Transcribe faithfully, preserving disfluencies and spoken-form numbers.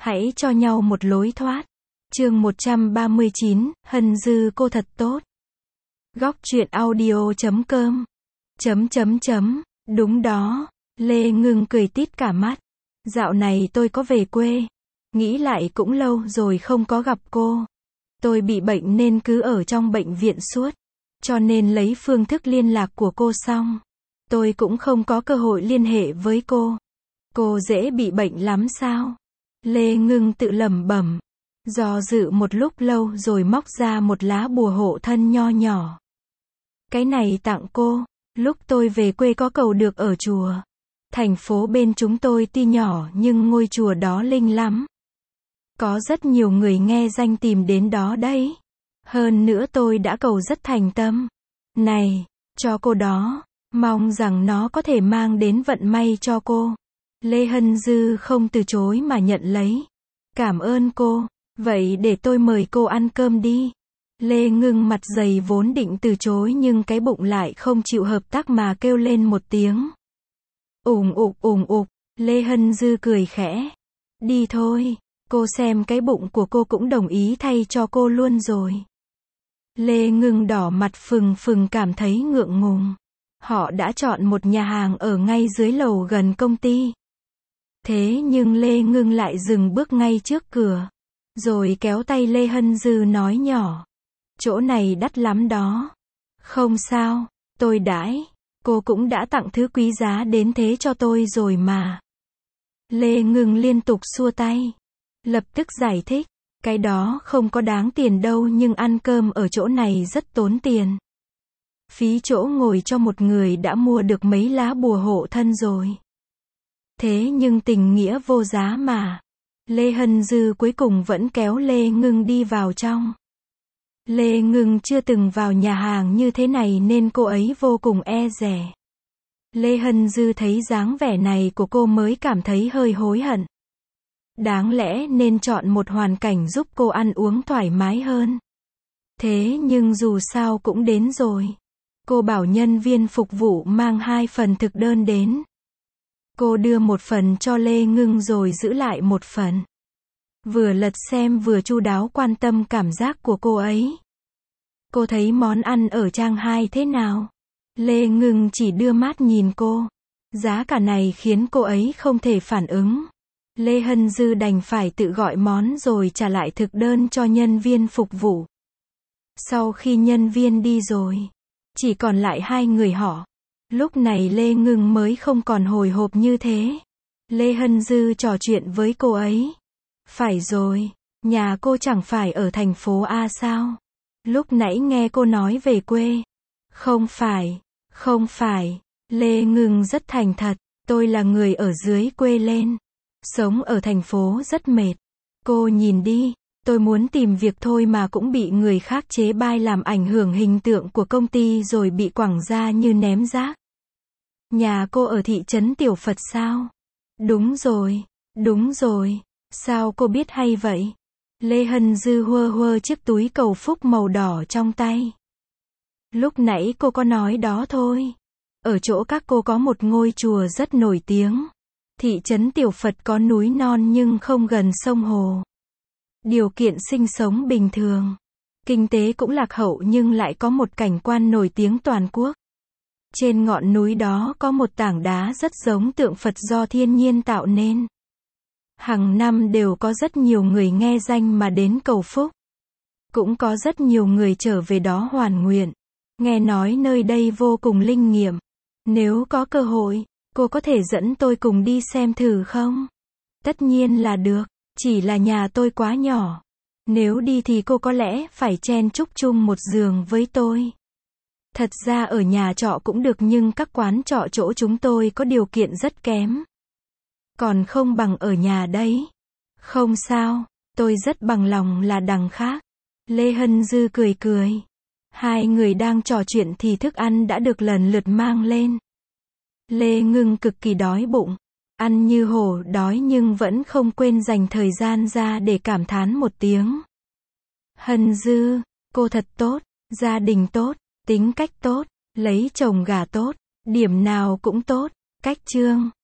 Hãy cho nhau một lối thoát. Chương một trăm ba mươi chín, Hân Dư cô thật tốt. Góc truyện audio chấm com. Chấm chấm chấm, đúng đó. Lê Ngưng cười tít cả mắt. Dạo này tôi có về quê. Nghĩ lại cũng lâu rồi không có gặp cô. Tôi bị bệnh nên cứ ở trong bệnh viện suốt. Cho nên lấy phương thức liên lạc của cô xong. Tôi cũng không có cơ hội liên hệ với cô. Cô dễ bị bệnh lắm sao? Lê Ngưng tự lẩm bẩm. Do dự một lúc lâu rồi móc ra một lá bùa hộ thân nho nhỏ. Cái này tặng cô. Lúc tôi về quê có cầu được ở chùa. Thành phố bên chúng tôi tuy nhỏ nhưng ngôi chùa đó linh lắm. Có rất nhiều người nghe danh tìm đến đó đấy. Hơn nữa tôi đã cầu rất thành tâm. Này, cho cô đó. Mong rằng nó có thể mang đến vận may cho cô. Lê Hân Dư không từ chối mà nhận lấy. Cảm ơn cô. Vậy để tôi mời cô ăn cơm đi. Lê Ngưng mặt dày vốn định từ chối nhưng cái bụng lại không chịu hợp tác mà kêu lên một tiếng. Ủng ục ủng ục. Lê Hân Dư cười khẽ. Đi thôi. Cô xem cái bụng của cô cũng đồng ý thay cho cô luôn rồi. Lê Ngưng đỏ mặt phừng phừng cảm thấy ngượng ngùng. Họ đã chọn một nhà hàng ở ngay dưới lầu gần công ty. Thế nhưng Lê Ngưng lại dừng bước ngay trước cửa. Rồi kéo tay Lê Hân Dư nói nhỏ. Chỗ này đắt lắm đó. Không sao, tôi đãi. Cô cũng đã tặng thứ quý giá đến thế cho tôi rồi mà. Lê Ngưng liên tục xua tay. Lập tức giải thích. Cái đó không có đáng tiền đâu nhưng ăn cơm ở chỗ này rất tốn tiền. Phí chỗ ngồi cho một người đã mua được mấy lá bùa hộ thân rồi. Thế nhưng tình nghĩa vô giá mà. Lê Hân Dư cuối cùng vẫn kéo Lê Ngưng đi vào trong. Lê Ngưng chưa từng vào nhà hàng như thế này nên cô ấy vô cùng e dè. Lê Hân Dư thấy dáng vẻ này của cô mới cảm thấy hơi hối hận. Đáng lẽ nên chọn một hoàn cảnh giúp cô ăn uống thoải mái hơn. Thế nhưng dù sao cũng đến rồi. Cô bảo nhân viên phục vụ mang hai phần thực đơn đến. Cô đưa một phần cho Lê Ngưng rồi giữ lại một phần. Vừa lật xem vừa chu đáo quan tâm cảm giác của cô ấy. Cô thấy món ăn ở trang hai thế nào? Lê Ngưng chỉ đưa mắt nhìn cô. Giá cả này khiến cô ấy không thể phản ứng. Lê Hân Dư đành phải tự gọi món rồi trả lại thực đơn cho nhân viên phục vụ. Sau khi nhân viên đi rồi, chỉ còn lại hai người họ. Lúc này Lê Ngưng mới không còn hồi hộp như thế. Lê Hân Dư trò chuyện với cô ấy. Phải rồi, nhà cô chẳng phải ở thành phố A sao? Lúc nãy nghe cô nói về quê. Không phải, không phải. Lê Ngưng rất thành thật. Tôi là người ở dưới quê lên. Sống ở thành phố rất mệt. Cô nhìn đi. Tôi muốn tìm việc thôi mà cũng bị người khác chế bai làm ảnh hưởng hình tượng của công ty rồi bị quẳng ra như ném rác. Nhà cô ở thị trấn Tiểu Phật sao? Đúng rồi, đúng rồi. Sao cô biết hay vậy? Lê Hân Dư huơ huơ chiếc túi cầu phúc màu đỏ trong tay. Lúc nãy cô có nói đó thôi. Ở chỗ các cô có một ngôi chùa rất nổi tiếng. Thị trấn Tiểu Phật có núi non nhưng không gần sông hồ. Điều kiện sinh sống bình thường. Kinh tế cũng lạc hậu nhưng lại có một cảnh quan nổi tiếng toàn quốc. Trên ngọn núi đó có một tảng đá rất giống tượng Phật do thiên nhiên tạo nên. Hàng năm đều có rất nhiều người nghe danh mà đến cầu phúc. Cũng có rất nhiều người trở về đó hoàn nguyện. Nghe nói nơi đây vô cùng linh nghiệm. Nếu có cơ hội, cô có thể dẫn tôi cùng đi xem thử không? Tất nhiên là được. Chỉ là nhà tôi quá nhỏ. Nếu đi thì cô có lẽ phải chen chúc chung một giường với tôi. Thật ra ở nhà trọ cũng được nhưng các quán trọ chỗ chúng tôi có điều kiện rất kém. Còn không bằng ở nhà đấy. Không sao, tôi rất bằng lòng là đằng khác. Lê Hân Dư cười cười. Hai người đang trò chuyện thì thức ăn đã được lần lượt mang lên. Lê Ngưng cực kỳ đói bụng. Ăn như hổ đói nhưng vẫn không quên dành thời gian ra để cảm thán một tiếng. Hân Dư, cô thật tốt, gia đình tốt, tính cách tốt, lấy chồng gả tốt, điểm nào cũng tốt, cách chương.